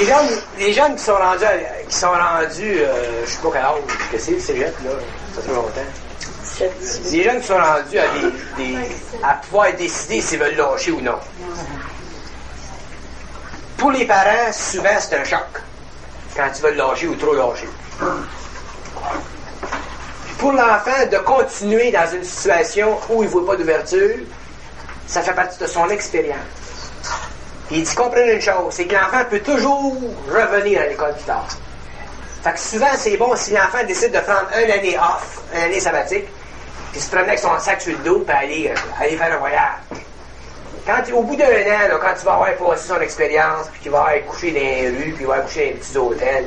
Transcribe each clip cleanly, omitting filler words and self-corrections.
les jeunes qui sont rendus, je sais pas quel âge, que c'est le cégep, là, ça fait longtemps. Les jeunes qui sont rendus à pouvoir décider s'ils veulent lâcher ou non. Pour les parents, souvent, c'est un choc. Quand ils veulent lâcher ou trop lâcher. Pour l'enfant, de continuer dans une situation où il ne voit pas d'ouverture, ça fait partie de son expérience. Puis il dit, comprenez une chose, c'est que l'enfant peut toujours revenir à l'école plus tard. Fait que souvent, c'est bon si l'enfant décide de prendre une année off, une année sabbatique, puis se promener avec son sac sur le dos, puis aller faire un voyage. Au bout d'un an, là, quand tu vas avoir passé son expérience, puis qu'il va avoir couché dans les rues, puis il va avoir couché dans les petits hôtels,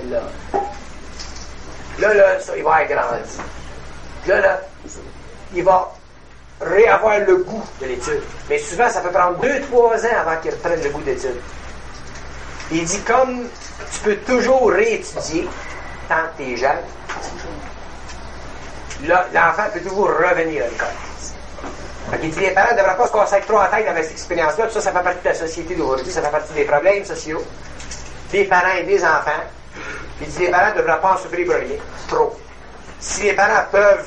là, ça, il va avoir grandi. Puis là, il va réavoir le goût de l'étude. Mais souvent, ça peut prendre 2-3 ans avant qu'il reprenne le goût de l'étude. Il dit, comme tu peux toujours réétudier tant que tu es jeune, là, l'enfant peut toujours revenir à l'école. Donc, il dit, les parents ne devraient pas se consacrer trop en tête avec cette expérience-là. Tout ça, ça fait partie de la société d'aujourd'hui, ça fait partie des problèmes sociaux, des parents et des enfants. Il dit, les parents ne devraient pas en souffrir pour rien, trop. Si les parents peuvent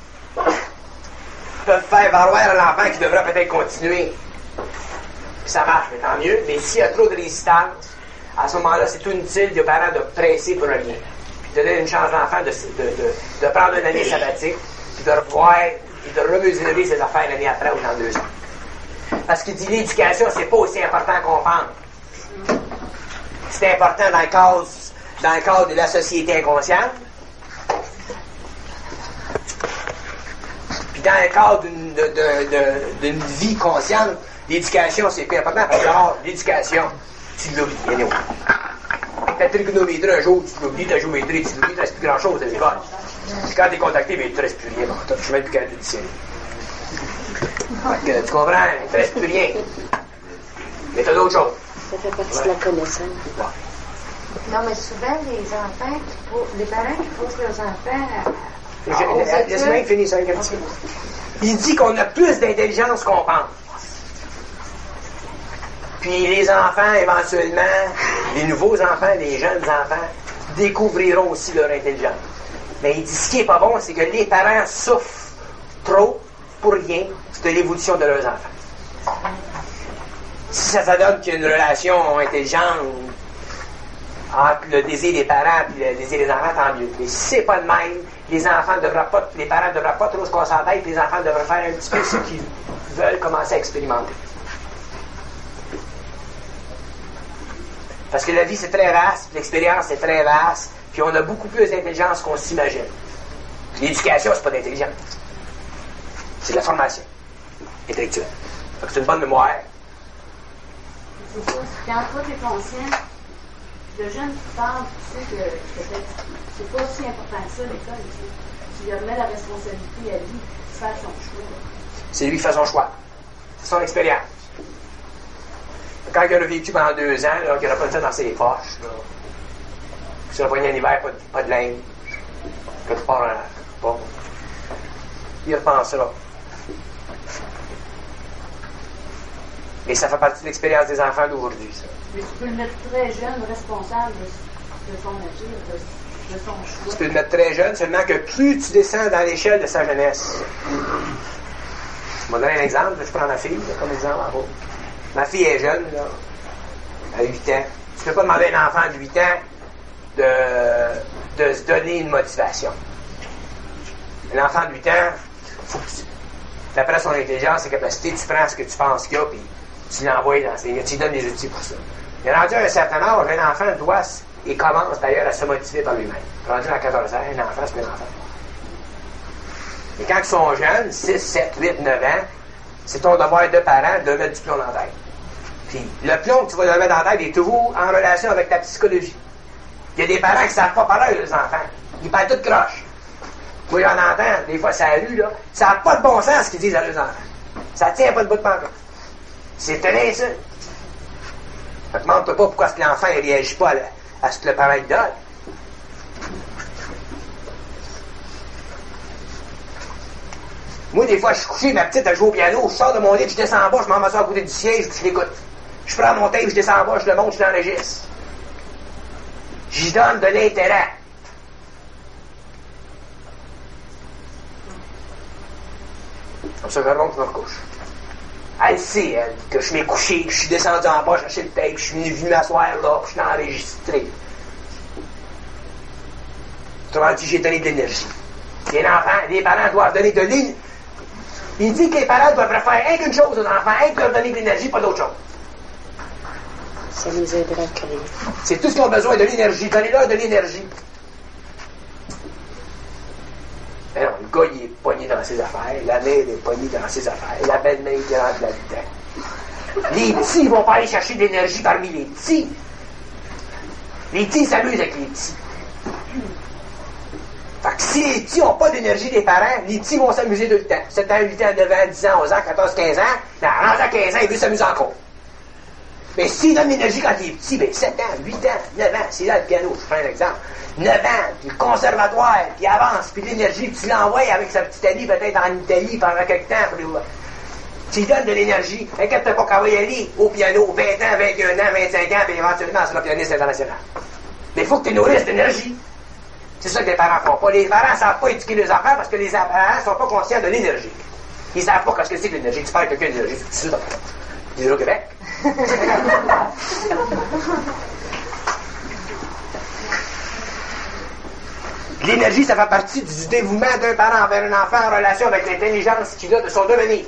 faire valoir à l'enfant qui devrait peut-être continuer, ça marche, mais tant mieux. Mais s'il y a trop de résistance, à ce moment-là, c'est tout inutile des parents de presser pour rien. Puis de donner une chance à l'enfant de prendre une année sabbatique, puis de revoir et de remesurer ses affaires l'année après ou dans 2 ans. Parce qu'il dit l'éducation, c'est pas aussi important qu'on pense. C'est important dans le cadre de la société inconsciente. Puis dans le cadre d'une vie consciente, l'éducation, c'est plus important. Parce que alors, l'éducation, tu l'oublies. Anyway. Ta trigonométrie, un jour, tu l'oublies, ta géométrie, tu l'oublies, il ne reste plus grand-chose à l'école. Puis quand tu es contacté, mais il ne te reste plus rien. Je suis même plus capable de dictionner. Tu comprends? Il ne te reste plus rien. Mais tu as d'autres choses. Ça fait partie de la connaissance. Ouais. Non, mais souvent, les parents qui poussent leurs enfants Laisse-moi finir ça avec un petit peu. Il dit qu'on a plus d'intelligence qu'on pense. Puis les enfants, éventuellement, les nouveaux enfants, les jeunes enfants, découvriront aussi leur intelligence. Mais il dit, ce qui n'est pas bon, c'est que les parents souffrent trop pour rien de l'évolution de leurs enfants. Si ça donne qu'il y a une relation intelligente entre le désir des parents et le désir des enfants, tant mieux. Mais si c'est pas le même, les parents ne devraient pas trop se concentrer, les enfants devraient faire un petit peu ce qu'ils veulent commencer à expérimenter. Parce que la vie, c'est très vaste, l'expérience, c'est très vaste, puis on a beaucoup plus d'intelligence qu'on s'imagine. L'éducation, c'est pas d'intelligence. C'est de la formation intellectuelle. Donc, c'est une bonne mémoire. C'est ça. Quand toi, tu es conscient, le jeune qui parle, tu sais que peut-être c'est pas aussi important que ça, l'école. Tu lui remets la responsabilité à lui de faire son choix. C'est lui qui fait son choix. C'est son expérience. Quand il a vécu pendant 2 ans, là, qu'il n'a pas le temps dans ses poches, là, puis il a poigné un hiver, pas de laine, que tu pars en bon, il repensera. Et ça fait partie de l'expérience des enfants d'aujourd'hui, ça. Mais tu peux le mettre très jeune, responsable de son agir, de son choix. Tu peux le mettre très jeune, seulement que plus tu descends dans l'échelle de sa jeunesse. Je vais donner un exemple, je prends ma fille là, comme exemple en haut. Ma fille est jeune, là, à 8 ans. Tu ne peux pas demander à un enfant de 8 ans de se donner une motivation. Un enfant de 8 ans, faut que d'après son intelligence, ses capacités, tu prends ce que tu penses qu'il y a, puis tu l'envoies dans ses... Tu lui donnes des outils pour ça. Mais rendu à un certain âge, un enfant doit, et commence d'ailleurs à se motiver par lui-même. Rendu à 14 ans, un enfant, c'est un enfant. Et quand ils sont jeunes, 6, 7, 8, 9 ans, c'est ton devoir de parent de mettre du plomb dans la tête. Puis le plomb que tu vas leur mettre dans la tête est toujours en relation avec ta psychologie. Il y a des parents qui ne savent pas parler aux enfants. Ils parlent tout croche. Moi, j'en entends, des fois, ça rue, là. Ça n'a pas de bon sens ce qu'ils disent à leurs enfants. Ça tient pas de bout de pancarte. C'est une insulte. Fait que demande-toi pas pourquoi l'enfant ne réagit pas à ce que le parent lui donne. Moi, des fois, je suis couché, ma petite, elle joue au piano, je sors de mon lit, je descends en bas, je m'en vais à côté du siège, puis je l'écoute. Je prends mon tape, je descends en bas, je le monte, je l'enregistre. J'y donne de l'intérêt. Comme ça, je remonte, je me recouche. Elle sait, elle, que je m'ai couché, que je suis descendu en bas, chercher le tape, que je suis venu m'asseoir là, que je suis enregistré. Autrement dit, j'ai donné de l'énergie. Les parents doivent donner de l'énergie. Il dit que les parents doivent faire rien qu'une chose aux enfants, rien que leur donner de l'énergie, pas d'autre chose. Ça les aidera à créer. C'est tout ce qu'ils ont besoin, de l'énergie. Donnez-leur de l'énergie. Mais non, le gars, il est pogné dans ses affaires. La mère est pognée dans ses affaires. La belle-mère est rentrée là-dedans. Les petits, ils vont pas aller chercher de l'énergie parmi les petits. Les petits s'amusent avec les petits. Fait que si les petits n'ont pas d'énergie des parents, les petits vont s'amuser tout le temps. 7 ans, 8 ans, 9 ans, 10 ans, 11 ans, 14, 15 ans, rendu à 15 ans, il veut s'amuser encore. Mais s'il donne l'énergie quand il est petit, ben 7 ans, 8 ans, 9 ans, c'est là le piano, je prends un exemple. 9 ans, puis le conservatoire, puis avance, puis l'énergie, puis tu l'envoies avec sa petite amie peut-être en Italie pendant quelque temps. Tu lui donnes de l'énergie, inquiète pas qu'elle va y aller au piano, 20 ans, 21 ans, 25 ans, puis éventuellement elle sera pianiste international. Mais il faut que tu nourrisses d'énergie. C'est ça que les parents font pas. Les parents ne savent pas éduquer les enfants parce que les parents ne sont pas conscients de l'énergie. Ils ne savent pas ce que c'est que l'énergie. Tu parles avec quelqu'un d'énergie, c'est tout ça. Dis-le au Québec. L'énergie, ça fait partie du dévouement d'un parent envers un enfant en relation avec l'intelligence qu'il a de son devenir.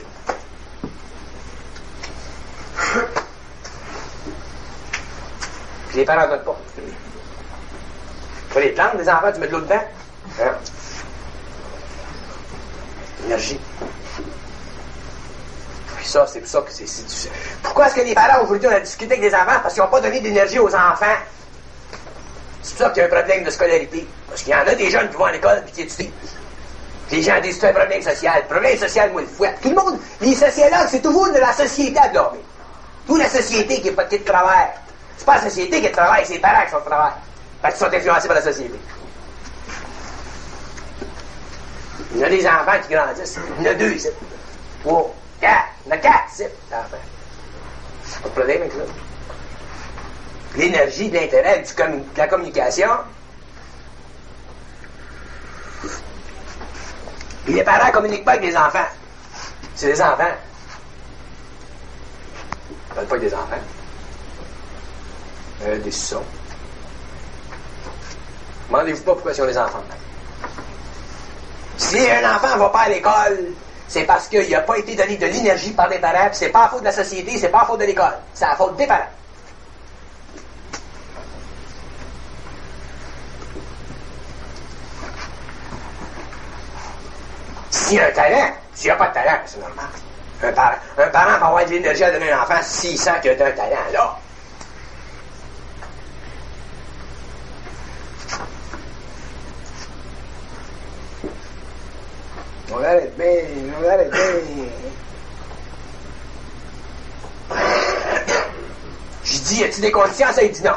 Puis les parents ne donnent pas. Tu les plantes, des enfants, tu mets de l'eau dedans. Hein? L'énergie. Puis ça, c'est pour ça que c'est difficile. Pourquoi est-ce que les parents, aujourd'hui, on a discuté avec des enfants? Parce qu'ils n'ont pas donné d'énergie aux enfants. C'est pour ça qu'il y a un problème de scolarité. Parce qu'il y en a des jeunes qui vont à l'école et qui étudient. Les gens disent c'est un problème social. Le problème social, moi, le fouette. Tout le monde, les sociologues, c'est toujours de la société à blâmer. Toute la société qui est pas de travail. C'est pas la société qui est de travail, c'est les parents qui sont de travail. Parce qu'ils sont influencés par la société. Il y a des enfants qui grandissent. Il y en a 2 ici. 3, 4. Il y en a 4 ici, d'enfants. Pas de problème avec ça. L'énergie, de l'intérêt, de la communication. Et les parents ne communiquent pas avec les enfants. C'est des enfants. Ils ne parlent pas avec des enfants. Des sons. Demandez-vous pas pourquoi ils ont des enfants. Si un enfant ne va pas à l'école, c'est parce qu'il n'a pas été donné de l'énergie par les parents, puis c'est pas à faute de la société, c'est pas à faute de l'école. C'est à faute des parents. S'il y a un talent, s'il n'y a pas de talent, c'est normal. Un parent va avoir de l'énergie à donner à un enfant s'il sent qu'il a un talent, là. On arrête bien, on arrête bien. J'ai dit, y a-t-il des conditions? Ça, il dit non.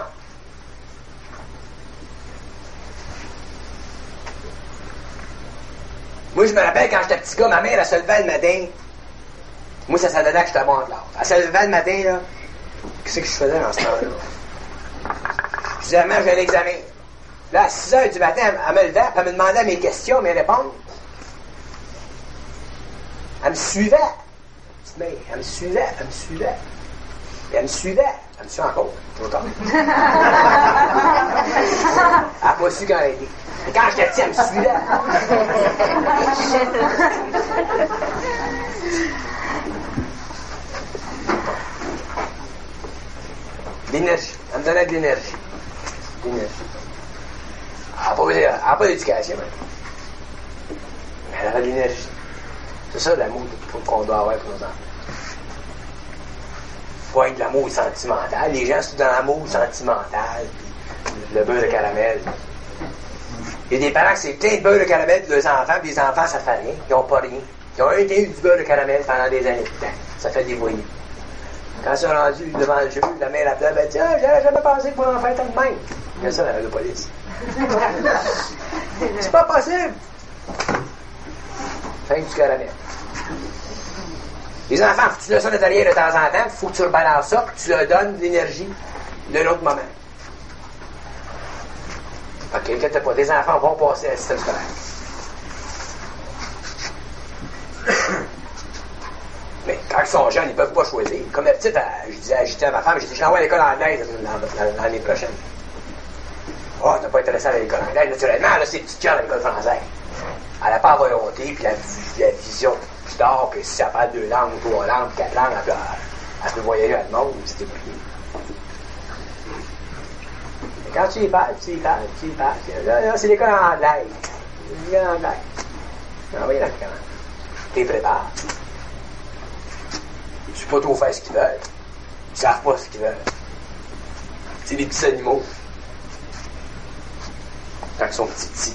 Moi, je me rappelle quand j'étais petit gars, ma mère, elle se levait le matin. Moi, ça donnait que j'étais bon en classe. Elle se levait le matin, là. Qu'est-ce que je faisais dans ce temps-là? Je disais, maman, j'ai un examen. Là, à 6h du matin, elle me levait, elle me demandait mes questions, mes réponses. Elle me suivait. Elle me suivait, elle me suivait. Et elle me suivait. Elle me suit encore. Trop tard. Elle n'a pas su quand elle était. Et quand j'étais petit, elle me suivait. L'énergie. Elle me donnait de l'énergie. L'énergie. Elle n'a pas d'éducation. Mais elle avait de l'énergie. C'est ça l'amour qu'on doit avoir pour nos enfants. Pas être de l'amour sentimental. Les gens sont dans l'amour sentimental, puis le beurre de caramel. Il y a des parents qui c'est plein de beurre de caramel pour leurs enfants, puis les enfants, ça fait rien. Ils n'ont pas rien. Ils ont eu du beurre de caramel pendant des années de temps. Ça fait des voyous. Quand ils sont rendus devant le juge, la mère la elle dit « Ah, j'aurais jamais pensé que mon enfant était de même. » Il y a ça dans la police. C'est pas possible. Fin du caramel. Les enfants, faut que tu le sonnes derrière de temps en temps, faut que tu rebalances ça, que tu leur donnes de l'énergie d'un autre moment. OK, inquiète pas, les enfants vont passer à la système scolaire. Mais quand ils sont jeunes, ils ne peuvent pas choisir. Comme la petite, je disais à ma femme, j'ai dit, je l'envoie à l'école anglaise l'année prochaine. Oh, t'es pas intéressé à l'école anglaise. Naturellement, là, c'est petit cœur à l'école française. Elle n'a pas la volonté, puis la vision plus tard, que si elle parle 2 langues, 3 langues, 4 langues, elle peut voyager à le monde, c'est oublié. Mais quand tu y parles. Là, c'est l'école anglaise. L'école anglaise. Envoyez dans le camp. T'es préparé. Tu peux pas trop faire ce qu'ils veulent. Ils savent pas ce qu'ils veulent. C'est des petits animaux. Quand ils sont petits.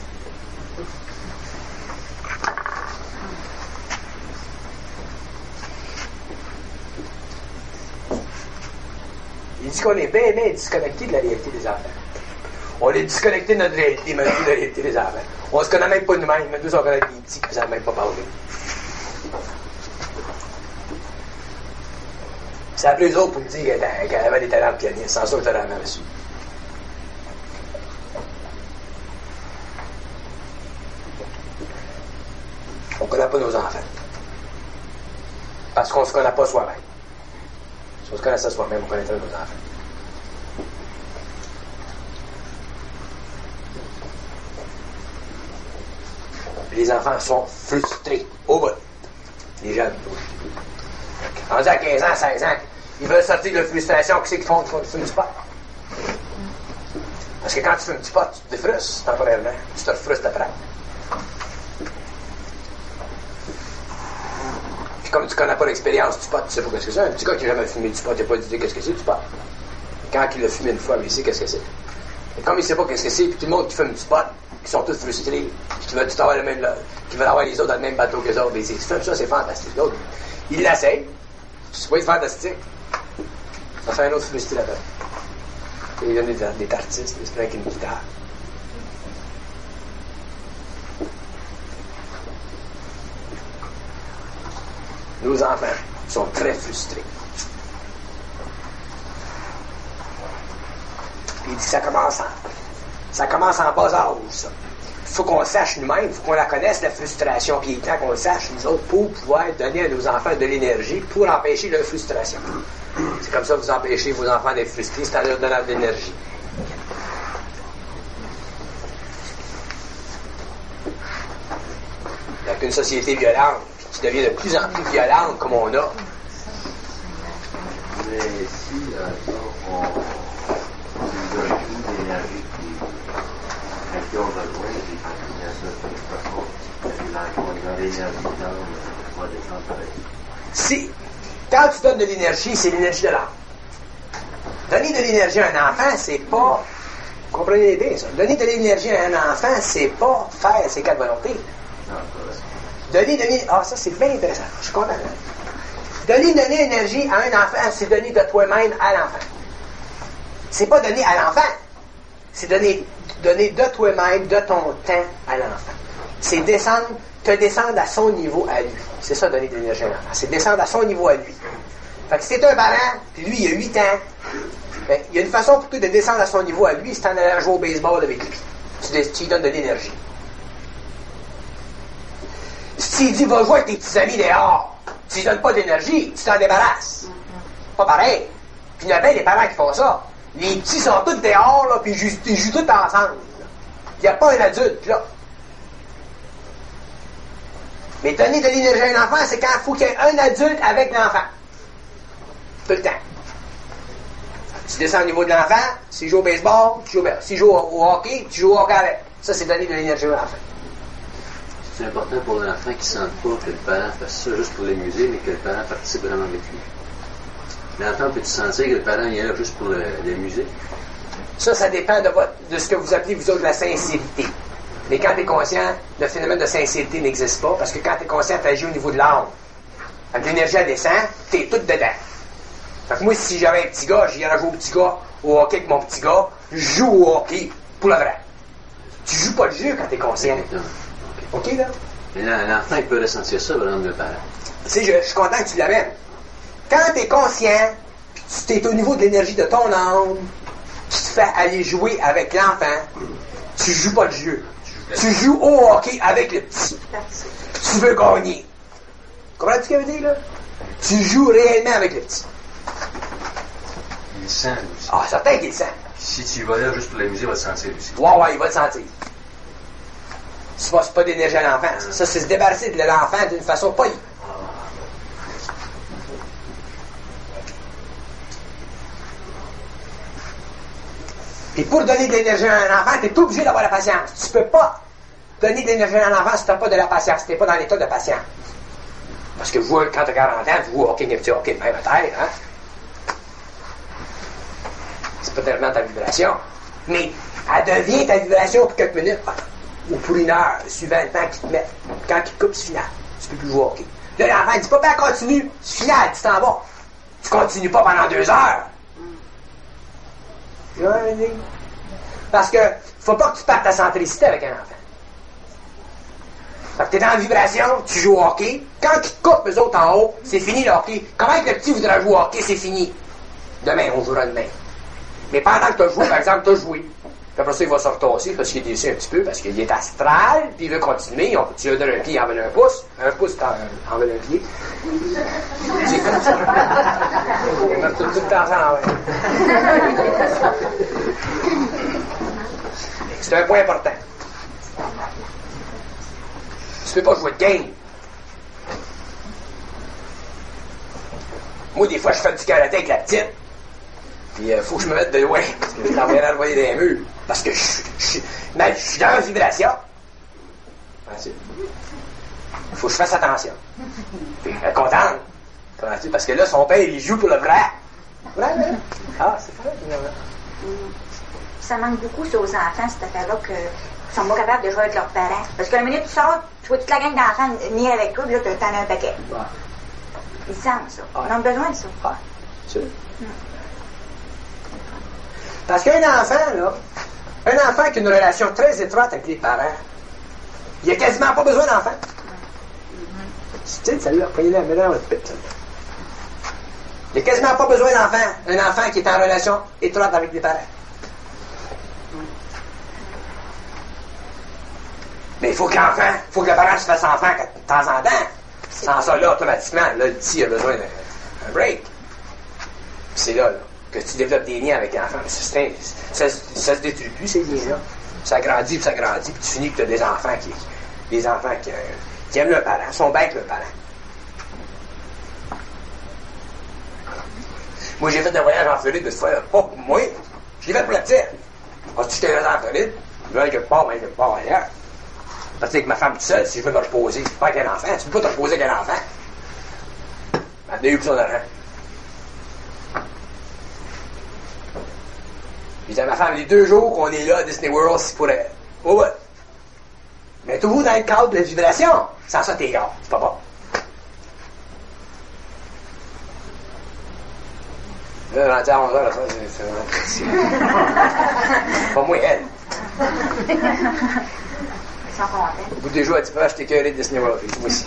Il dit qu'on est bien disconnecté de la réalité des enfants. On est disconnecté de notre réalité, même de la réalité des enfants. On se connaît même pas nous-mêmes, même nous on connaît des petits qui ne savent même pas parler. C'est appelé eux autres pour me dire qu'elle avait des talents de pianiste, sans ça que t'as jamais reçu. On ne connaît pas nos enfants. Parce qu'on ne se connaît pas soi-même. Si on se connaissait soi-même, on connaîtrait nos enfants. Les enfants sont frustrés au bout. Les jeunes. Rendus à 15 ans, 16 ans, ils veulent sortir de la frustration. Qu'est-ce qu'ils font? Ils fument du pot. Parce que quand tu fumes du pot, tu te frustres temporairement. Tu te frustres après. Puis comme tu connais pas l'expérience du pot, tu sais pas ce que c'est. Un petit gars qui n'a jamais fumé du pot, il n'a pas d'idée qu'est-ce que c'est du pot. Quand il l'a fumé une fois, mais il sait qu'est-ce que c'est. Et comme il ne sait pas qu'est-ce que c'est, puis tout le monde qui fume du pot, qui sont tous frustrés, puis qui veulent tout avoir le même, qui veulent avoir les autres dans le même bateau que les autres, ils disent, ça, c'est fantastique. L'autre, il l'essaye. C'est pas fantastique. Ça fait un autre frustré là-dedans. Il donne des artistes, il se prend avec une guitare. Nos enfants sont très frustrés. Puis il dit que ça commence en bas âge, ça. Il faut qu'on sache nous-mêmes, il faut qu'on la connaisse, la frustration, puis il est temps qu'on le sache, nous autres, pour pouvoir donner à nos enfants de l'énergie pour empêcher leur frustration. C'est comme ça que vous empêchez vos enfants d'être frustrés, c'est en leur donnant de l'énergie. Avec une société violente, qui devient de plus en plus violente, comme on a. Mais si, on nous donne plus d'énergie qui ont besoin, et quand il y a ça, de toute façon, on a l'énergie dans va descendre pareil. Si, quand tu donnes de l'énergie, c'est l'énergie de l'âme. Donner de l'énergie à un enfant, c'est pas... Comprenez bien ça. Donner de l'énergie à un enfant, c'est pas faire ses 4 volontés. Donner de l'énergie... Ah, ça, c'est bien intéressant. Je suis content. Donner de l'énergie à un enfant, c'est donner de toi-même à l'enfant. C'est pas donner à l'enfant. C'est donner de toi-même, de ton temps à l'enfant. C'est te descendre à son niveau à lui. C'est ça, donner de l'énergie à l'enfant. C'est descendre à son niveau à lui. Fait que si t'es un parent, puis lui, il a 8 ans, ben, il y a une façon pour toi de descendre à son niveau à lui, c'est en allant jouer au baseball avec lui. Tu lui donnes de l'énergie. Si il dit, va jouer avec tes petits amis dehors, tu lui donnes pas d'énergie, tu t'en débarrasses. Pas pareil. Puis il y a bien des parents qui font ça. Les petits sont tous dehors, là, puis ils jouent tous ensemble. Il n'y a pas un adulte, là. Mais donner de l'énergie à un enfant, c'est quand il faut qu'il y ait un adulte avec l'enfant. Tout le temps. Tu descends au niveau de l'enfant, s'il joue au baseball, tu joues au baseball. S'il joue au hockey, tu joues au hockey avec. Ça, c'est donner de l'énergie à l'enfant. C'est important pour l'enfant qui ne sente pas que le parent fasse ça juste pour l'amuser, mais que le parent participe vraiment avec lui. L'enfant peut-tu sentir que le parent y est là juste pour l'amuser? Ça dépend de ce que vous appelez, vous autres, la sincérité. Mais quand tu es conscient, le phénomène de sincérité n'existe pas, parce que quand tu es conscient, tu agis au niveau de l'âme. Quand l'énergie, elle descend, tu es tout dedans. Fait que moi, si j'avais un petit gars, j'irais jouer au petit gars, au hockey avec mon petit gars, je joue au hockey pour le vrai. Tu joues pas le jeu quand tu es conscient. OK, là? Mais l'enfant, il peut ressentir ça, par exemple, le parent. Tu sais, je suis content que tu l'amènes. Quand tu es conscient, tu es au niveau de l'énergie de ton âme, tu te fais aller jouer avec l'enfant, Tu joues pas le jeu. Tu joues au hockey avec le petit. Tu veux gagner. Comprends-tu ce que veut dire, là? Tu joues réellement avec le petit. Il le sent, lui aussi. Ah, certain qu'il le sent. Si tu y vas là juste pour l'amuser, il va le sentir aussi. Ouais, il va le sentir. C'est pas d'énergie à l'enfant. Ça, c'est se débarrasser de l'enfant d'une façon polie. Et pour donner de l'énergie à un enfant, tu es obligé d'avoir la patience. Tu peux pas donner de l'énergie à un enfant si tu n'as pas de la patience, si tu n'es pas dans l'état de patience. Parce que vous, quand tu as 40 ans, tu vois, OK, un petit OK, même à terre, hein? C'est pas tellement ta vibration. Mais elle devient ta vibration pour quelques minutes, ou pour une heure, suivant le temps qu'ils te mettent. Quand ils te coupent, c'est final. Tu peux plus jouer au hockey. Là, l'enfant dit, papa, continue. C'est final, tu t'en vas. Tu continues pas pendant 2 heures. Parce que faut pas que tu partes ta centricité avec un enfant. Fait que t'es dans la vibration, tu joues au hockey. Quand ils te coupent, eux autres en haut, c'est fini le hockey. Comment que le petit voudra jouer au hockey, c'est fini. Demain, on jouera demain. Mais pendant que tu as joué, par exemple, tu as joué. Puis après ça, il va se retasser parce qu'il est déçu un petit peu, parce qu'il est astral, puis il veut continuer. Tu lui donnes un pied, il en veut un pouce. Un pouce, t'en veux un pied. J'ai fait ça. On met tout le temps ça en C'est un point important. Tu peux pas jouer de game. Moi, des fois, je fais du karaté avec la petite. Puis, faut que je me mette de loin, parce que je t'enverrai envoyer des murs. Parce que je suis dans la vibration. Faut que je fasse attention. Puis, elle est contente. Parce que là, son père, il joue pour le vrai. Vrai, là? Ah, c'est vrai, finalement. Ça manque beaucoup, ça, aux enfants, cette affaire-là, qu'ils sont pas capables de jouer avec leurs parents. Parce que la minute où tu sors, tu vois toute la gang d'enfants venir avec toi, puis là, t'en as un paquet. Ouais. Ils sentent ça. Ils ont besoin de ça. Ouais, sûr. Parce qu'un enfant, là, un enfant qui a une relation très étroite avec les parents, il a quasiment pas besoin d'enfant. Tu sais, celle-là, prenez-la, mets-la dans votre pite. Il a quasiment pas besoin d'enfant. Un enfant qui est en relation étroite avec les parents. Mais il faut que l'enfant, faut que le parent se fasse enfant de temps en temps. Sans ça, là, automatiquement, là, le petit a besoin d'un break. Puis c'est là, que tu développes des liens avec l'enfant. Ça se détruit plus, ces liens-là. Ça grandit, puis ça grandit, puis tu finis que tu as des enfants qui aiment leurs parents, sont bêtes leurs parents. Moi, j'ai fait un voyage en Floride de ce fois. Pas pour moi. Je l'ai fait pour la petite. Parce que j'étais là en Floride. Je vais aller quelque part, mais quelque part ailleurs. Parce que avec ma femme toute seule, si je veux me reposer, pas avec un enfant. Tu peux pas te reposer avec un enfant. Elle a eu plus son argent. J'ai dit à ma femme, les 2 jours qu'on est là à Disney World, c'est pour elle. Oh ouais. Mais toujours dans le cadre de la vibration. Sans ça, t'es gars. C'est pas bon. Là, rendu à 11h, là, ça, c'est vraiment pas moi, elle. Ils sont contents. Au bout de 2 jours, elle dit, je t'ai écœuré de Disney World. Moi aussi.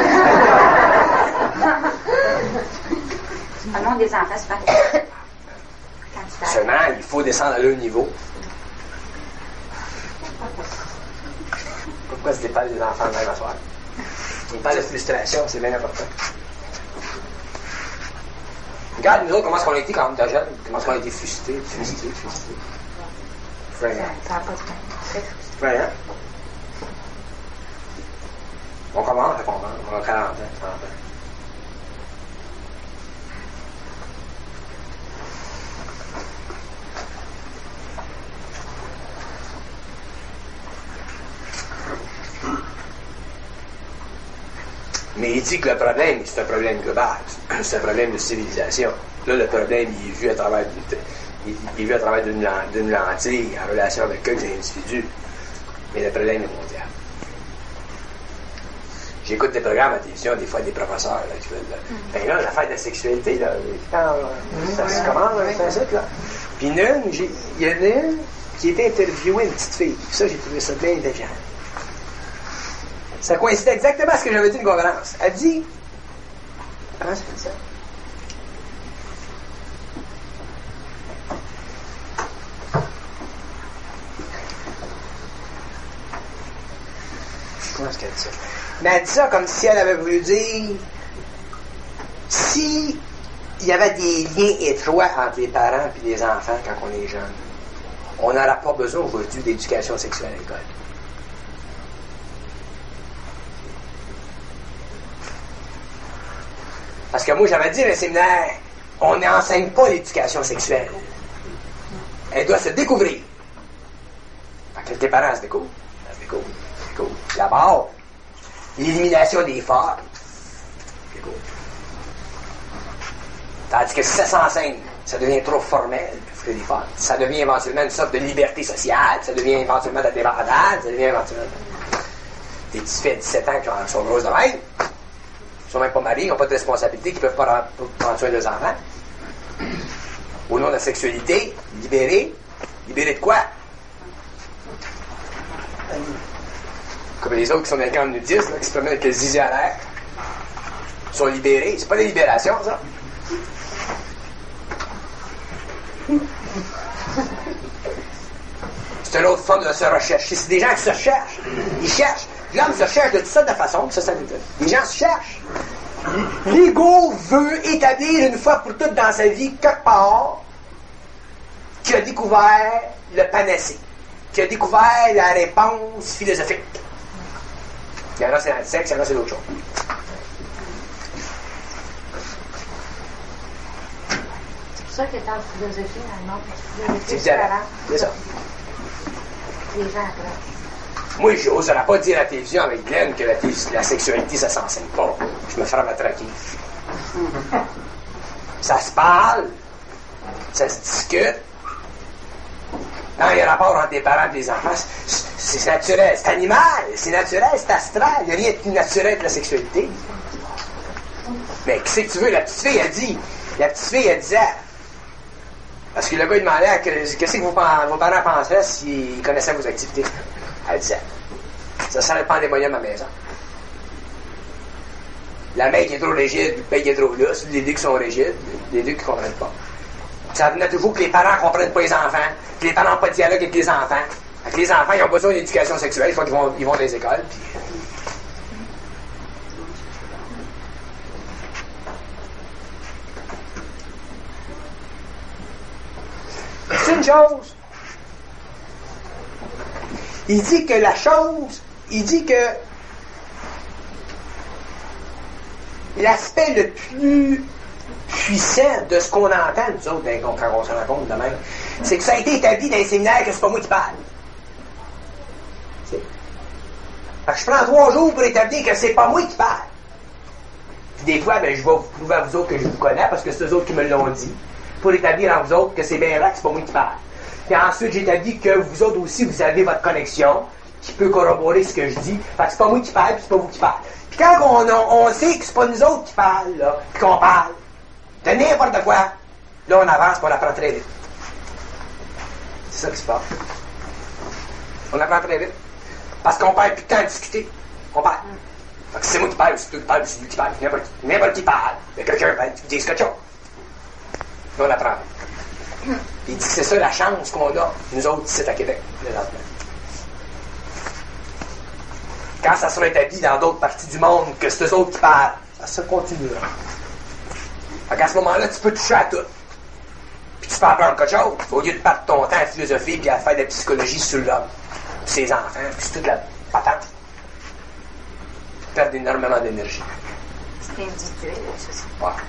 Le monde des enfants, c'est pas Seulement, il faut descendre à leur niveau. Pourquoi se dépasse les enfants même à soir? On parle de frustration, c'est bien important. Regarde, nous autres, comment est-ce qu'on a été quand on était jeunes? Comment est-ce qu'on a été frustrés? Frayant. Ça n'a pas de temps. Frayant. On commence à comprendre. On a 40 ans, 30 ans. Mais il dit que le problème, c'est un problème global. C'est un problème de civilisation. Là, le problème, il est vu à travers d'une lentille en relation avec quelques individus. Mais le problème est mondial. J'écoute des programmes à la télévision, des fois des professeurs là, qui veulent. Ben là, l'affaire de la sexualité, là, ça se commence, c'est un site, là. Puis il y en a une qui était interviewée, une petite fille. Ça, j'ai trouvé ça bien intelligent. Ça coïncide exactement à ce que j'avais dit une conférence. Elle dit. Comment ça fait ça? Comment est-ce qu'elle dit ça? Mais elle dit ça comme si elle avait voulu dire si il y avait des liens étroits entre les parents et les enfants quand on est jeune, on n'aura pas besoin aujourd'hui d'éducation sexuelle à l'école. Parce que moi, j'avais dit dans le séminaire, on n'enseigne pas l'éducation sexuelle. Elle doit se découvrir. Fait que tes parents se découvrent. Elle se découvre. D'abord, l'élimination des formes. Tandis que si ça s'enseigne, ça devient trop formel. Ça devient éventuellement une sorte de liberté sociale. Ça devient éventuellement de la débandade. Ça devient éventuellement des petits filles de 17 ans qui sont grosses de même. Ils sont même pas mariés, ils n'ont pas de responsabilité, qui ne peuvent pas prendre soin de leurs enfants. Au nom de la sexualité, libérés. Libérés de quoi? Comme les autres qui sont dans les camps nudistes, là, qui se promènent avec le zizi à l'air. Ils sont libérés. C'est pas des libérations, ça. C'est une autre forme de se rechercher. C'est des gens qui se cherchent. Ils cherchent. L'homme se cherche de toutes sortes de façons. Ça nous dit. Les gens se cherchent. L'ego veut établir une fois pour toutes dans sa vie, quelque part, qui a découvert le panacée, qui a découvert la réponse philosophique. Il y en a, c'est dans le sexe, il y en a, c'est d'autres choses. C'est pour ça que dans la philosophie, maintenant, C'est différent. C'est ça. Les gens après. Moi, j'oserais pas dire à la télévision avec Glenn que la sexualité, ça s'enseigne pas. Je me ferais matraquer. Ça se parle, ça se discute. Quand il y a rapport entre les parents et les enfants, c'est naturel, c'est animal, c'est naturel, c'est astral. Il n'y a rien de plus naturel que la sexualité. Mais qu'est-ce que tu veux? La petite fille, elle disait, parce que le gars, il demandait qu'est-ce que vos parents penseraient s'ils connaissaient vos activités. Elle disait, ça serait le pandémonium à ma maison. La mère qui est trop rigide, le père qui est trop lousse, les deux qui sont rigides, les deux qui ne comprennent pas. Ça venait toujours que les parents ne comprennent pas les enfants, que les parents n'ont pas de dialogue avec les enfants. Avec les enfants, ils ont besoin d'éducation sexuelle, il faut qu'ils vont dans les écoles. Puis... C'est une chose. Il dit que l'aspect le plus puissant de ce qu'on entend, nous autres, quand on se rend compte de même, c'est que ça a été établi dans les séminaires que c'est pas moi qui parle. Fait que je prends 3 jours pour établir que c'est pas moi qui parle. Puis des fois, je vais vous prouver à vous autres que je vous connais, parce que c'est eux autres qui me l'ont dit, pour établir en vous autres que c'est bien vrai que c'est pas moi qui parle. Puis ensuite, j'établis que vous autres aussi, vous avez votre connexion, qui peut corroborer ce que je dis. Fait que c'est pas moi qui parle, puis c'est pas vous qui parle. Puis quand on sait que c'est pas nous autres qui parlent, là, puis qu'on parle de n'importe quoi, là, on avance, puis on apprend très vite. C'est ça qui se passe. On apprend très vite. Parce qu'on perd plus de temps à discuter. On parle. Fait que c'est moi qui parle, c'est toi qui parle, c'est lui qui parle, n'importe qui parle. Il y a quelqu'un qui dit quelque chose. Là, on apprend. Il dit que c'est ça la chance qu'on a, nous autres, ici à Québec, présentement. Quand ça sera établi dans d'autres parties du monde que c'est eux autres qui parlent, ça se continuera. Fait qu'à ce moment-là, tu peux toucher à tout. Puis tu peux apprendre quelque chose. Au lieu de perdre ton temps à philosophie puis à faire de la psychologie sur l'homme, ses enfants, puis c'est toute la patente. Tu perds énormément d'énergie. C'est individuel, ça, c'est... Ouais.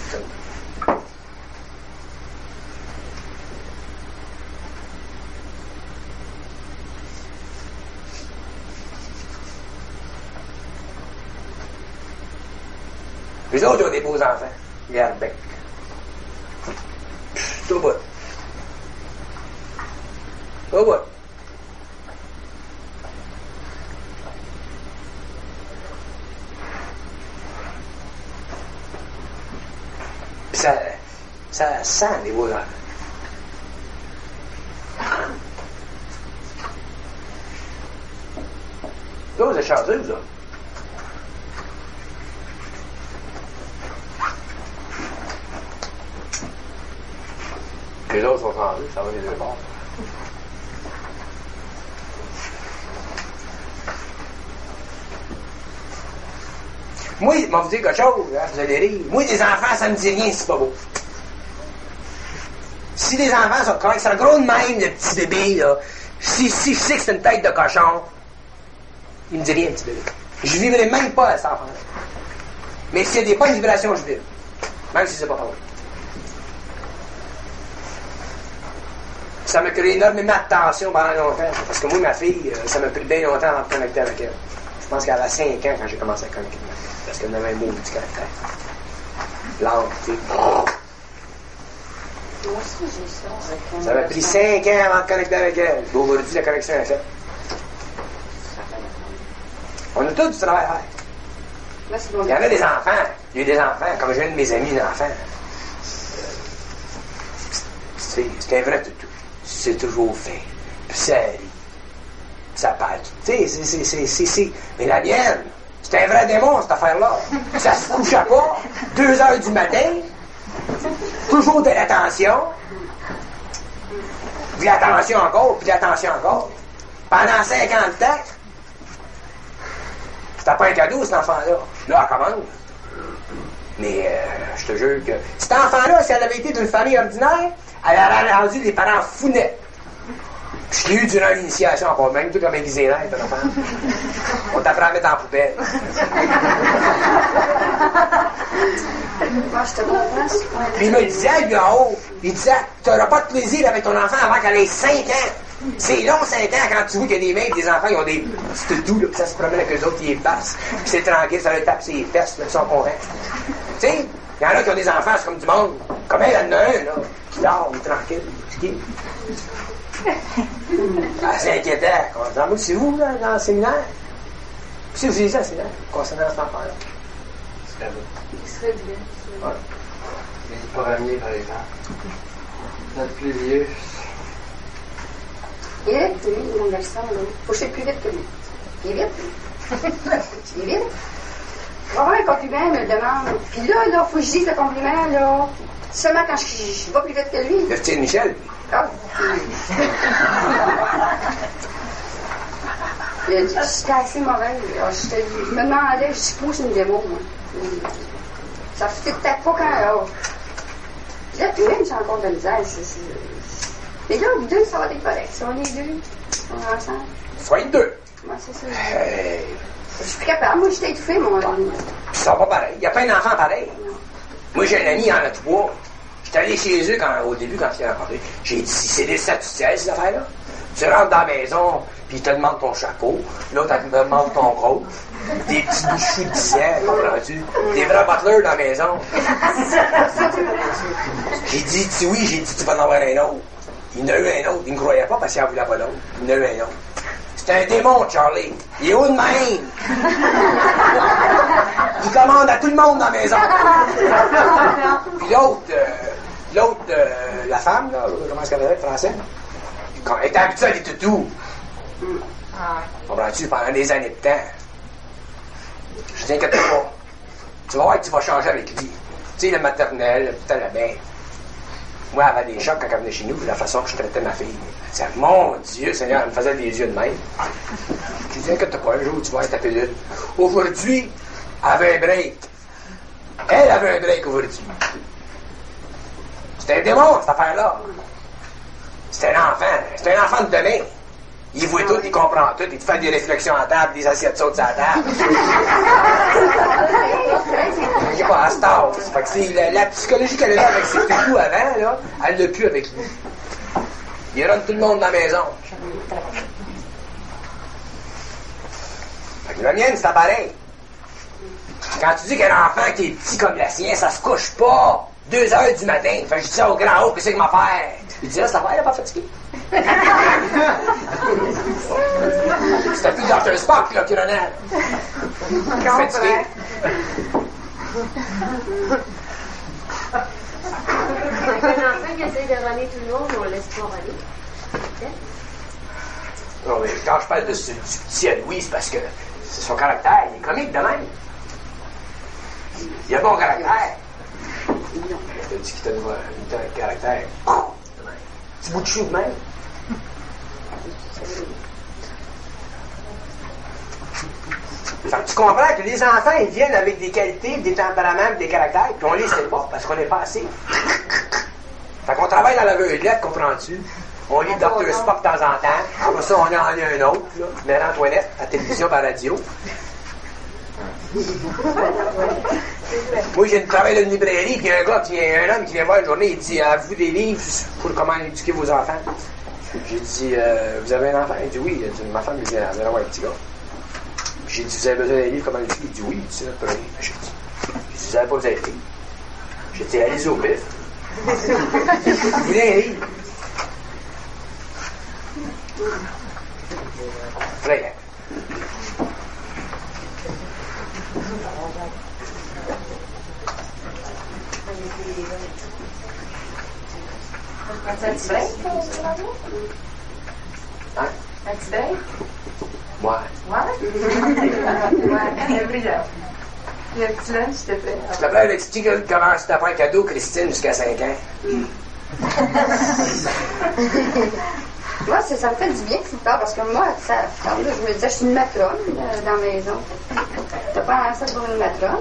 Les autres, ils ont des beaux enfants. Regarde bien. Tout au bout. Tout au bout. Puis ça sent les beaux enfants. Là, vous êtes chanceux, vous autres. Les autres sont changés, ça va les deux bords. Moi, je vais vous dire quelque chose, hein, vous allez rire. Moi, des enfants, ça me dit rien, c'est pas beau. Si les enfants sont corrects, c'est un gros de même, le petit bébé, là. Si je sais que c'est une tête de cochon, il me dit rien, le petit bébé. Je vivrai même pas à cet enfant-là. Mais s'il y a des bonnes vibrations, je vibre. Même si c'est pas vrai. Ça m'a créé énormément de tension pendant longtemps. Parce que moi, ma fille, ça m'a pris bien longtemps avant de connecter avec elle. Je pense qu'elle avait 5 ans quand j'ai commencé à connecter avec elle. Parce qu'elle avait un beau petit caractère. Lente, tu sais. Moi aussi, j'ai ça. Ça m'a pris 5 ans avant de connecter avec elle. Aujourd'hui, la connexion est faite. On a tous du travail à faire. Il y en a des enfants. Il y a eu des enfants, comme j'ai un de mes amis d'enfants. C'est un vrai toutou. C'est toujours fait. Puis ça rit. Ça parle. Tu sais, c'est. Mais la mienne, c'est un vrai démon, cette affaire-là. Ça se couchait pas. 2 heures du matin. Toujours de l'attention. Puis l'attention encore, puis l'attention encore. Pendant 50 ans. C'était pas un cadeau, cet enfant-là. Là, elle commande. Mais je te jure que... Cet enfant-là, si elle avait été d'une famille ordinaire, elle aurait rendu les parents fous nets. Je l'ai eu durant l'initiation encore, même tout comme un guisénaire, ton enfant. On t'apprend à mettre en poubelle. Puis il me disait, lui en haut, il disait, tu n'auras pas de plaisir avec ton enfant avant qu'elle ait 5 ans. C'est long, 5 ans, quand tu vois qu'il y a des mecs, des enfants, ils ont des petits doux, là, puis ça se promène avec eux autres, ils les passent. Puis c'est tranquille, ça leur tape ses fesses, là, ils sont contents. Tu sais, il y en a qui ont des enfants, c'est comme du monde. Comme elle en a un, là, qui dort, il est tranquille, ski. Ah, c'est inquiétant. Moi, c'est où, là, dans le séminaire? Puis si vous dites ça, c'est là, concernant cet enfant-là. C'est là-bas. Il serait bien. Ouais. Les premiers, par exemple. Notre plus vieux. Il est vite, lui, mon garçon, là. Faut que je sois plus vite que lui. Il est vite, lui. Il est vite. Va voir un compliment, il me le demande. Puis là, faut que je dise le compliment, là. Seulement quand je vais plus vite que lui. Le petit Michel. Ah. Il a dit que j'étais assez mauvaise. Je me demandais, je suppose c'est une démo, moi. Ça fitait peut-être pas quand... Là, puis même, j'ai encore de la misère. Mais là, vous deux, ça va être correct. Si on est deux, on est ensemble. Soyez deux. Moi, c'est ça. Je suis plus capable. Moi, j'étais étouffée, mon ami. Ça va pas pareil. Il n'y a pas un enfant pareil. Non. Moi, j'ai un ami, il en a 3. J'étais allé chez eux au début, quand il a rencontré. J'ai dit, c'est des statuts, ces affaires-là. Tu rentres dans la maison, puis ils te demandent ton chapeau. L'autre, elle te demande ton rôle. Des petits bouchous de ciel, comprends-tu? Des vrais butlers dans la maison. J'ai dit, oui, j'ai dit, tu vas en avoir un autre. Il y en a eu un autre. Il ne croyait pas parce qu'il n'en voulait pas d'autre. Il y en a eu un autre. C'est un démon, Charlie. Il est où de même? Il commande à tout le monde dans la maison. Puis l'autre, la femme, là, comment est-ce qu'elle appelle, français? Elle était habituée à des toutous. Comprends-tu, pendant des années de temps. Je t'inquiète pas. Tu vas voir que tu vas changer avec lui. Tu sais, le maternel, putain, la bête. Moi, elle avait des chocs quand elle venait chez nous, la façon que je traitais ma fille. Elle disait, mon Dieu, Seigneur, elle me faisait des yeux de même. Je dis, inquiète pas, un jour, tu vas être ta pilule. Aujourd'hui, elle avait un break. Elle avait un break aujourd'hui. C'était un démon, cette affaire-là. C'était un enfant de demain. Il voit tout, il comprend tout, il te fait des réflexions à table, des assiettes sautes à la table. Il n'est pas à stade. Fait que c'est la psychologie qu'elle avait avec ses toutous avant, là, elle l'a plus avec lui. Il run tout le monde dans la maison. Fait que la mienne, c'est pareil. Quand tu dis qu'un enfant qui est petit comme la sienne, ça se couche pas. 2 heures du matin. Fait que je dis ça au grand haut, qu'est-ce que m'a fait? Il dit, là, ça va, il n'est pas fatigué. C'était plus Dr. Spock, là, qui renait. Fatigué. Un enfant qui essaie de runner tout le monde, on laisse pas runner. Non, mais quand je parle du petit à Louis, c'est parce que c'est son caractère. Il est comique de même. Il a bon caractère. Je te dis qu'il t'a un caractère. Petit bout de chou de même. Fait que tu comprends que les enfants, ils viennent avec des qualités, des tempéraments, des caractères, puis on les sait pas, parce qu'on n'est pas assez. Fait qu'on travaille dans l'aveuglette, comprends-tu? On lit Dr. Spock de temps en temps. Après ça, on en lit un autre, là. Mère-Antoinette, à la télévision, par la radio. Moi, j'ai travaillé dans une librairie, puis il y a un homme qui vient voir une journée, il dit, avez-vous des livres pour comment éduquer vos enfants? J'ai dit, vous avez un enfant? Il dit, oui. Il a dit, ma femme, il dit, elle a un petit gars. J'ai dit, vous avez besoin d'un livre, comment l'éduquer? Il dit, oui. Il dit, c'est notre premier. J'ai dit, vous n'avez pas besoin d'un livre. J'ai dit, allez-y au pif. Vous voulez un livre? Très bien. Un petit break, Hein? un petit break? Ouais. Ouais, brillant. Il y a un petit lunch, s'il te plaît. S'il te plaît, explique comment tu t'apprends un cadeau, Christine, jusqu'à 5 ans. Moi, ça me fait du bien, c'est tard, parce que moi, quand je me disais, je suis une matrone dans la maison. T'as pas un ça pour une matrone?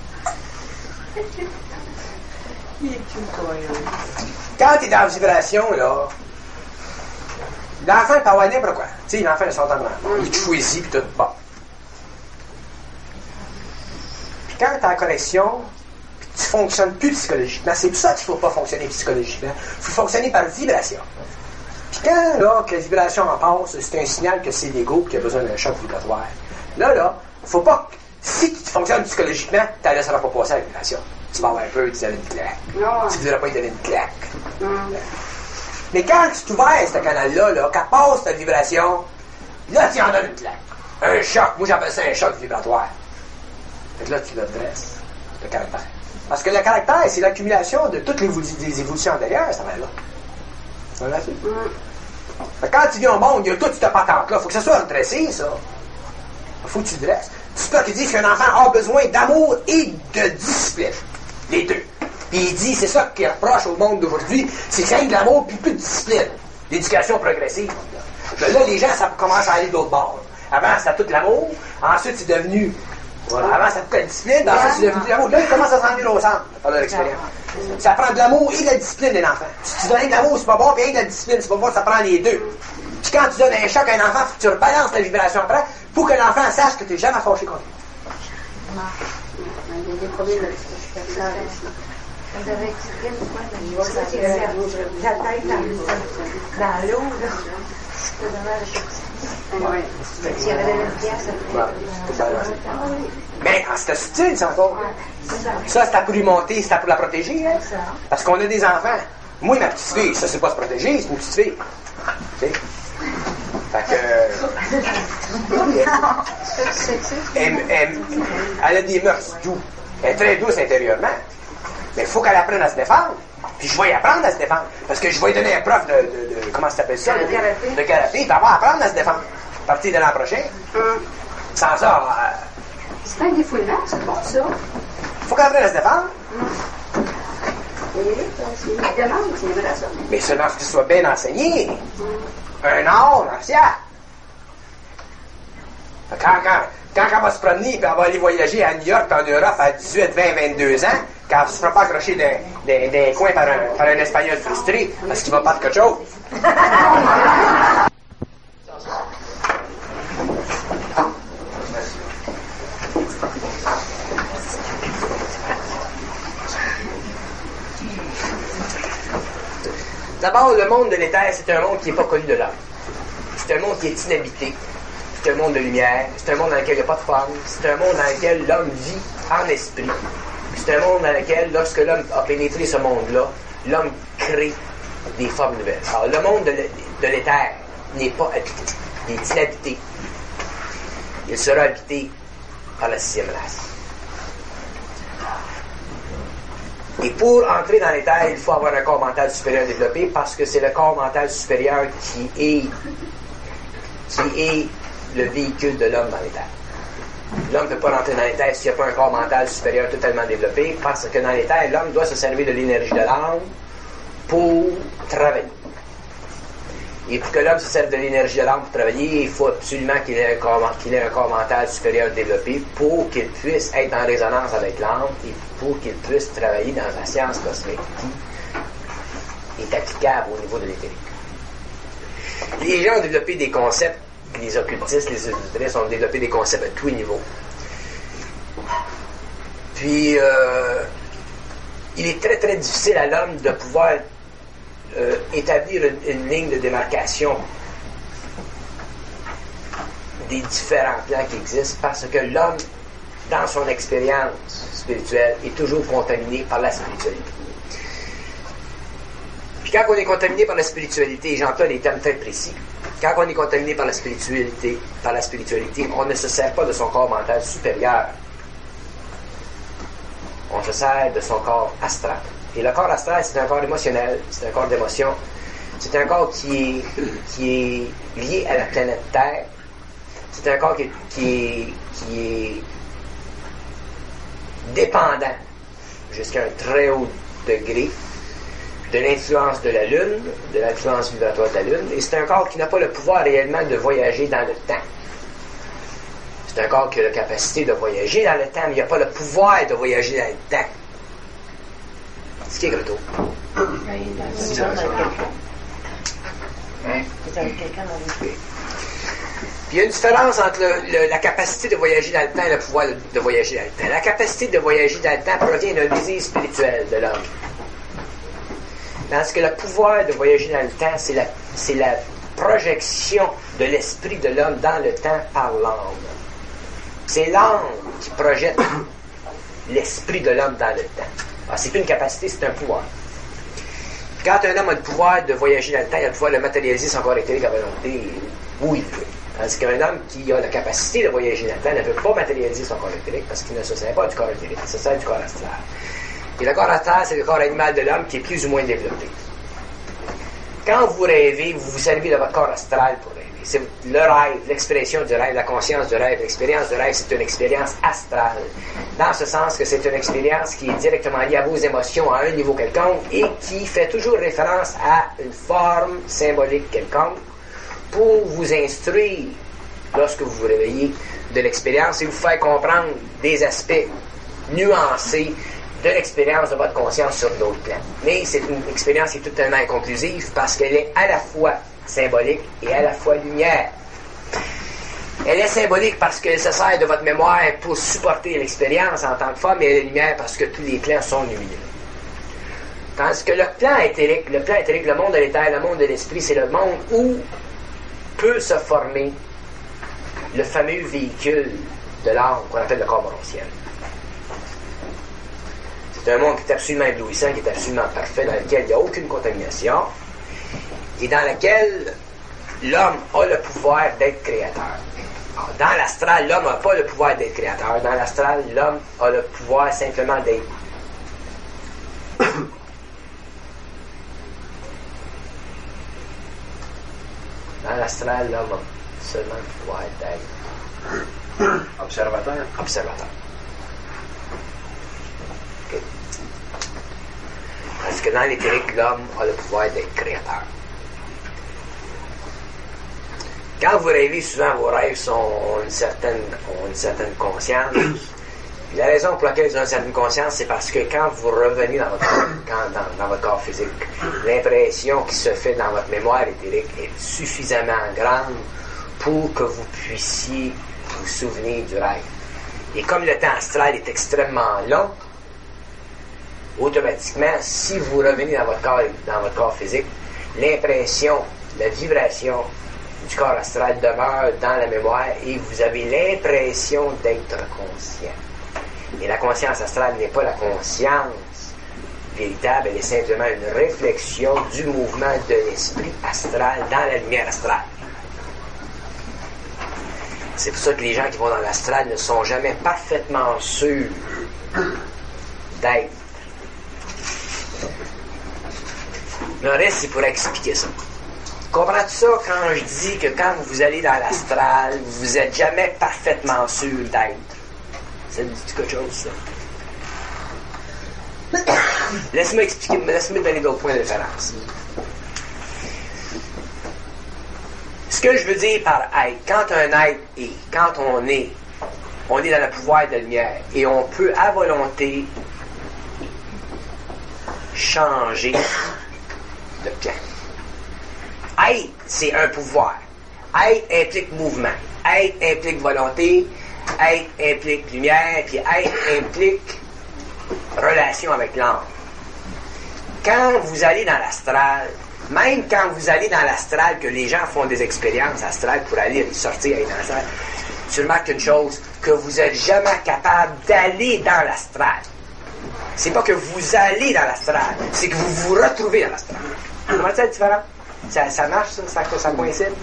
Quand t'es dans la vibration, là, l'enfant peut avoir n'importe quoi. Tu sais, l'enfant, il sort en blanc. Il te choisit, puis tout pas. Puis quand t'es en connexion, puis tu fonctionnes plus psychologiquement, c'est pour ça qu'il faut pas fonctionner psychologiquement. Il faut fonctionner par vibration. Puis quand, là, que la vibration en passe, c'est un signal que c'est l'ego qui a besoin d'un choc vibratoire. Là, faut pas que, si tu fonctionnes psychologiquement, tu ne laisseras pas passer à la vibration. Tu vas avoir un peu, tu donnes une claque. Non. Tu ne voudrais pas y donner une claque. Mais quand tu ouvres ce canal-là, là, quand passe ta vibration, là, tu en donnes une claque. Un choc. Moi, j'appelle ça un choc vibratoire. Fait que là, tu le dresses, le caractère. Parce que le caractère, c'est l'accumulation de toutes les évolutions antérieures, ça va là. Ça va là-dessus. Fait que quand tu viens au monde, il y a toute cette patente-là. Il faut que ça soit redressé, ça. Il faut que tu le dresses. C'est toi qui dis qu'un enfant a besoin d'amour et de discipline. Les deux. Puis il dit, c'est ça qui reproche au monde d'aujourd'hui, c'est qu'il y a de l'amour puis plus de discipline. L'éducation progressive. Là, les gens, ça commence à aller de l'autre bord. Avant, c'était tout l'amour. Ensuite, c'est devenu... Voilà. Avant, c'était toute la discipline. Ensuite, c'est devenu de l'amour. Là, il commence à s'en venir au centre, par leur expérience. Ça prend de l'amour et de la discipline, les enfants. Si tu donnes de l'amour, c'est pas bon, puis de la discipline, c'est pas bon, ça prend les deux. Puis quand tu donnes un choc à un enfant, faut que tu rebalances la vibration après, pour que l'enfant sache que tu n'es jamais fâché contre lui. Il y a des problèmes là-dessus. Vous avez expliqué pourquoi la tête dans l'eau, là. C'est dommage. S'il y avait une pièce, Mais c'était subtil, ça encore. Ça, c'était pour lui monter, c'était pour la protéger. Hein? Parce qu'on a des enfants. Moi, ma petite fille, ça, c'est pas se protéger, c'est une petite fille. Tu sais? Fait que. Elle a des mœurs douces. Elle est très douce intérieurement. Mais il faut qu'elle apprenne à se défendre. Puis je vais y apprendre à se défendre. Parce que je vais lui donner un prof de comment ça s'appelle ça? De karaté. Puis elle va apprendre à se défendre. À partir de l'an prochain. Sans ça. C'est pas un défoulement, c'est bon ça. Faut qu'elle apprenne à se défendre. C'est une demande, c'est vrai ça. Mais seulement que ce soit bien enseigné. Un art martial. Quand elle va se promener et elle va aller voyager à New York, en Europe, à 18, 20, 22 ans, quand elle ne se fera pas accrocher d'un coin par un Espagnol frustré, parce qu'il va pas de quelque chose. D'abord, le monde de l'éther, c'est un monde qui n'est pas connu de l'homme. C'est un monde qui est inhabité. C'est un monde de lumière. C'est un monde dans lequel il n'y a pas de forme. C'est un monde dans lequel l'homme vit en esprit. C'est un monde dans lequel, lorsque l'homme a pénétré ce monde-là, l'homme crée des formes nouvelles. Alors, le monde de l'éther n'est pas habité. Il est inhabité. Il sera habité par la 6e race. Et pour entrer dans l'éther, il faut avoir un corps mental supérieur développé parce que c'est le corps mental supérieur qui est le véhicule de l'homme dans l'éther. L'homme ne peut pas rentrer dans l'éther s'il n'y a pas un corps mental supérieur totalement développé parce que dans l'éther, l'homme doit se servir de l'énergie de l'âme pour travailler. Et pour que l'homme se serve de l'énergie de l'âme pour travailler, il faut absolument qu'il ait un corps mental supérieur développé pour qu'il puisse être en résonance avec l'âme et pour qu'il puisse travailler dans la science cosmique qui est applicable au niveau de l'éthérique. Les gens ont développé des concepts, les occultistes, les ésotéristes ont développé des concepts à tous les niveaux. Puis, il est très très difficile à l'homme de pouvoir établir une ligne de démarcation des différents plans qui existent parce que l'homme, dans son expérience spirituelle, est toujours contaminé par la spiritualité. Puis quand on est contaminé par la spiritualité, et j'emploie des termes très précis, quand on est contaminé par la spiritualité, on ne se sert pas de son corps mental supérieur. On se sert de son corps astral. Et le corps astral, c'est un corps émotionnel, c'est un corps d'émotion, c'est un corps qui est lié à la planète Terre, c'est un corps qui est dépendant jusqu'à un très haut degré de l'influence de la Lune, de l'influence vibratoire de la Lune, et c'est un corps qui n'a pas le pouvoir réellement de voyager dans le temps. C'est un corps qui a la capacité de voyager dans le temps, mais il n'a pas le pouvoir de voyager dans le temps. Ce qui est gros tôt. Hein? C'est avec quelqu'un dans le Puis il y a une différence entre la capacité de voyager dans le temps et le pouvoir de voyager dans le temps. La capacité de voyager dans le temps provient d'un désir spirituel de l'homme. Tandis que le pouvoir de voyager dans le temps, c'est la projection de l'esprit de l'homme dans le temps par l'âme. C'est l'âme qui projette l'esprit de l'homme dans le temps. Alors, c'est plus une capacité, c'est un pouvoir. Quand un homme a le pouvoir de voyager dans le temps, il a le pouvoir de matérialiser son corps éthérique à volonté où il veut. Tandis qu'un homme qui a la capacité de voyager dans le temps ne veut pas matérialiser son corps éthérique parce qu'il ne se sert pas du corps éthérique, il se sert du corps astral. Et le corps astral, c'est le corps animal de l'homme qui est plus ou moins développé. Quand vous rêvez, vous vous servez de votre corps astral pour rêver. C'est le rêve, l'expression du rêve, la conscience du rêve, l'expérience du rêve, c'est une expérience astrale. Dans ce sens que c'est une expérience qui est directement liée à vos émotions à un niveau quelconque et qui fait toujours référence à une forme symbolique quelconque pour vous instruire, lorsque vous vous réveillez, de l'expérience et vous faire comprendre des aspects nuancés de l'expérience de votre conscience sur d'autres plans. Mais c'est une expérience qui est totalement inconclusive parce qu'elle est à la fois symbolique et à la fois lumière. Elle est symbolique parce qu'elle se sert de votre mémoire pour supporter l'expérience en tant que forme, et elle est lumière parce que tous les plans sont lumineux. Tandis que le plan éthérique, le monde de l'éther, le monde de l'esprit, c'est le monde où peut se former le fameux véhicule de l'âme qu'on appelle le corps morontiel. C'est un monde qui est absolument éblouissant, qui est absolument parfait, dans lequel il n'y a aucune contamination et dans lequel l'homme a le pouvoir d'être créateur. Alors, dans l'astral, l'homme n'a pas le pouvoir d'être créateur. Dans l'astral, l'homme a le pouvoir simplement d'être. Dans l'astral, l'homme a seulement le pouvoir d'être observateur. Observateur. Okay. Parce que dans l'éthérique, l'homme a le pouvoir d'être créateur. Quand vous rêvez, souvent vos rêves ont une certaine conscience. Et la raison pour laquelle ils ont une certaine conscience, c'est parce que quand vous revenez dans votre corps, dans votre corps physique, l'impression qui se fait dans votre mémoire éthérique est suffisamment grande pour que vous puissiez vous souvenir du rêve. Et comme le temps astral est extrêmement long, automatiquement, si vous revenez dans votre corps physique, l'impression, la vibration du corps astral demeure dans la mémoire et vous avez l'impression d'être conscient. Et la conscience astrale n'est pas la conscience véritable, elle est simplement une réflexion du mouvement de l'esprit astral dans la lumière astrale. C'est pour ça que les gens qui vont dans l'astral ne sont jamais parfaitement sûrs d'être. Le reste, c'est pour expliquer ça. Comprends-tu ça quand je dis que quand vous allez dans l'astral, vous n'êtes jamais parfaitement sûr d'être? Ça me dit quelque chose, ça? Laisse-moi expliquer, laisse-moi donner d'autres points de référence. Ce que je veux dire par être, quand un être est, quand on est dans le pouvoir de la lumière et on peut à volonté changer de plan. Être, c'est un pouvoir. Être implique mouvement. Être implique volonté. Être implique lumière. Puis être implique relation avec l'âme. Quand vous allez dans l'astral, même quand vous allez dans l'astral, que les gens font des expériences astrales pour aller sortir dans l'astral, tu remarques une chose, que vous n'êtes jamais capable d'aller dans l'astral. C'est pas que vous allez dans l'astral, c'est que vous vous retrouvez dans l'astral. Vous comprenez ça, différent? Ça marche, ça coïncide?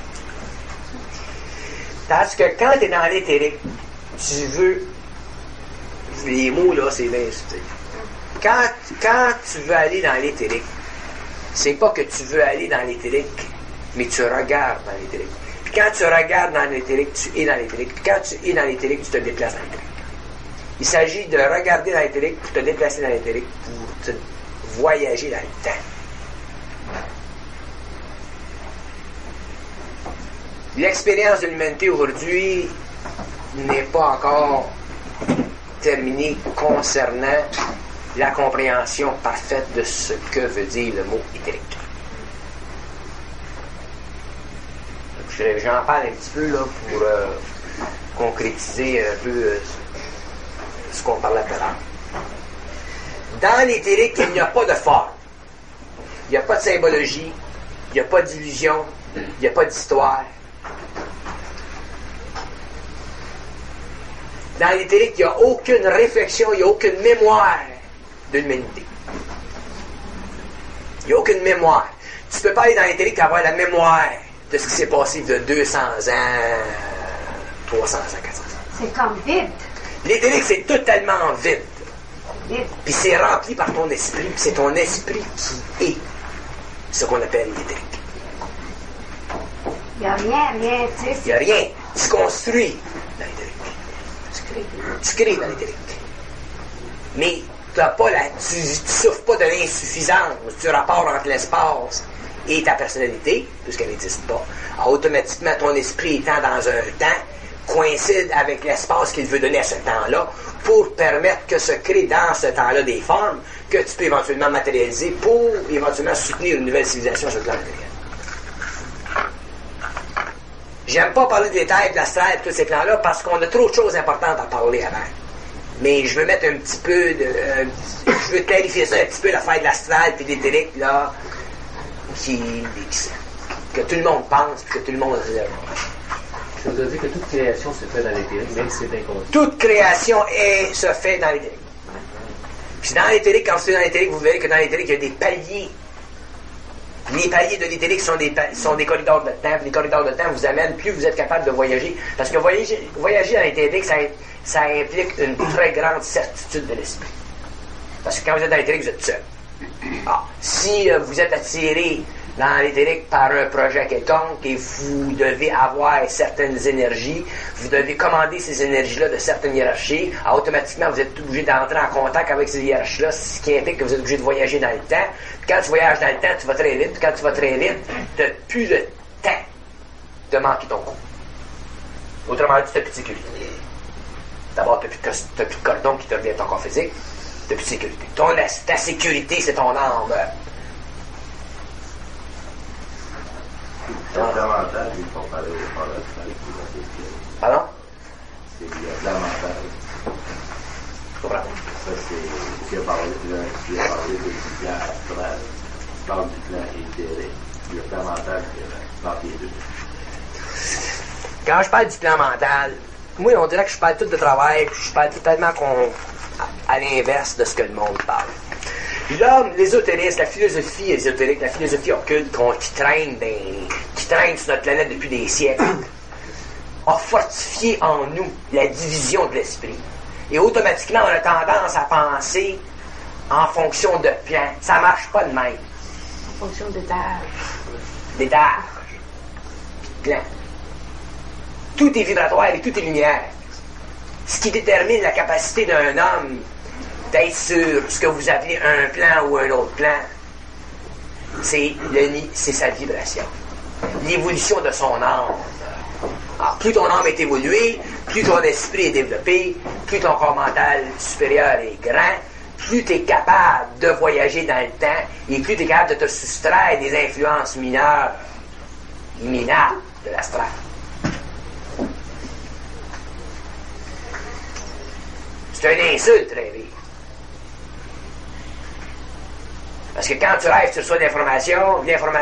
Parce que quand tu es dans l'éthérique, tu veux... Les mots, là, c'est bien subtil. Quand tu veux aller dans l'éthérique, c'est pas que tu veux aller dans l'éthérique, mais tu regardes dans l'éthérique. Puis quand tu regardes dans l'éthérique, tu es dans l'éthérique. Puis quand tu es dans l'éthérique, tu te déplaces dans l'éthérique. Il s'agit de regarder dans l'éthérique pour te déplacer dans l'éthérique, pour te voyager dans le temps. L'expérience de l'humanité aujourd'hui n'est pas encore terminée concernant la compréhension parfaite de ce que veut dire le mot éthérique. J'en parle un petit peu là, pour concrétiser un peu ce qu'on parlait tout à l'heure. Dans l'éthérique, il n'y a pas de forme. Il n'y a pas de symbologie. Il n'y a pas d'illusion. Il n'y a pas d'histoire. Dans l'éthérique, il n'y a aucune réflexion, il n'y a aucune mémoire de l'humanité. Il n'y a aucune mémoire. Tu ne peux pas aller dans l'éthérique et avoir la mémoire de ce qui s'est passé de 200 ans, 300 ans, 400 ans. C'est comme vide. L'éthérique, c'est totalement vide. Vide. Puis c'est rempli par ton esprit, puis c'est ton esprit qui est ce qu'on appelle l'éthérique. Il n'y a rien, tu sais. Il n'y a rien. Tu construis dans l'éthérique. Tu crées dans l'éthérique. Mais tu ne souffres pas de l'insuffisance du rapport entre l'espace et ta personnalité, puisqu'elle n'existe pas. Alors, automatiquement, ton esprit étant dans un temps, coïncide avec l'espace qu'il veut donner à ce temps-là pour permettre que se crée dans ce temps-là des formes que tu peux éventuellement matérialiser pour éventuellement soutenir une nouvelle civilisation sur le plan matériel. J'aime pas parler des détails de l'astral et tous ces plans-là parce qu'on a trop de choses importantes à parler avant. Mais je veux mettre un petit peu de... je veux clarifier ça un petit peu, l'affaire de l'astral et de l'éthérique, là, que tout le monde pense et que tout le monde réserve. Ça veut dire que toute création se fait dans l'éthérique, même si c'est inconscient. Toute création se fait dans l'éthérique. Puis dans l'éthérique, quand vous êtes dans l'éthérique, vous verrez que dans l'éthérique, il y a des paliers. Les paliers de l'éthérique sont des corridors de temps. Les corridors de temps vous amènent, plus vous êtes capable de voyager. Parce que voyager dans l'éthérique, ça implique une très grande certitude de l'esprit. Parce que quand vous êtes dans l'éthérique, vous êtes seul. Si vous êtes attiré dans l'éthérique par un projet quelconque et vous devez avoir certaines énergies, vous devez commander ces énergies-là de certaines hiérarchies, automatiquement vous êtes obligé d'entrer en contact avec ces hiérarchies-là, ce qui implique que vous êtes obligé de voyager dans le temps. Puis quand tu voyages dans le temps, tu vas très vite. Puis quand tu vas très vite, tu n'as plus le temps de manquer ton coup. Autrement dit, tu n'as plus de sécurité. D'abord, tu n'as plus de cordon qui te revient ton corps physique, tu n'as plus de sécurité. Ta sécurité, c'est ton âme. C'est davantage, il faut parler de l'astral. Pardon? C'est davantage. Je comprends. Ça, c'est... Tu as parlé du plan astral. Tu parles du plan éthérique. Il y a davantage dans les deux. Quand je parle du plan mental, moi, on dirait que je parle tout de travail, puis je parle totalement à l'inverse de ce que le monde parle. L'homme, l'ésotérisme, la philosophie ésotérique, la philosophie occulte qui traîne sur notre planète depuis des siècles, a fortifié en nous la division de l'esprit. Et automatiquement, on a tendance à penser en fonction de plans. Ça marche pas de même. En fonction d'étage. D'étage. Puis de plan. Tout est vibratoire et tout est lumière. Ce qui détermine la capacité d'un homme d'être sur ce que vous appelez un plan ou un autre plan, c'est sa vibration. l'évolution de son âme. Alors, plus ton âme est évoluée, plus ton esprit est développé, plus ton corps mental supérieur est grand, plus tu es capable de voyager dans le temps et plus tu es capable de te soustraire des influences mineures, imminables de l'astral. C'est une insulte, rêver. Parce que quand tu rêves, tu reçois l'information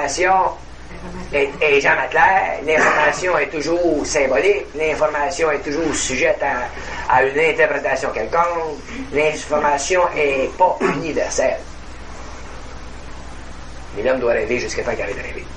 est jamais claire, l'information est toujours symbolique, l'information est toujours sujette à une interprétation quelconque, l'information n'est pas universelle. Mais l'homme doit rêver jusqu'à temps qu'il arrête de rêver.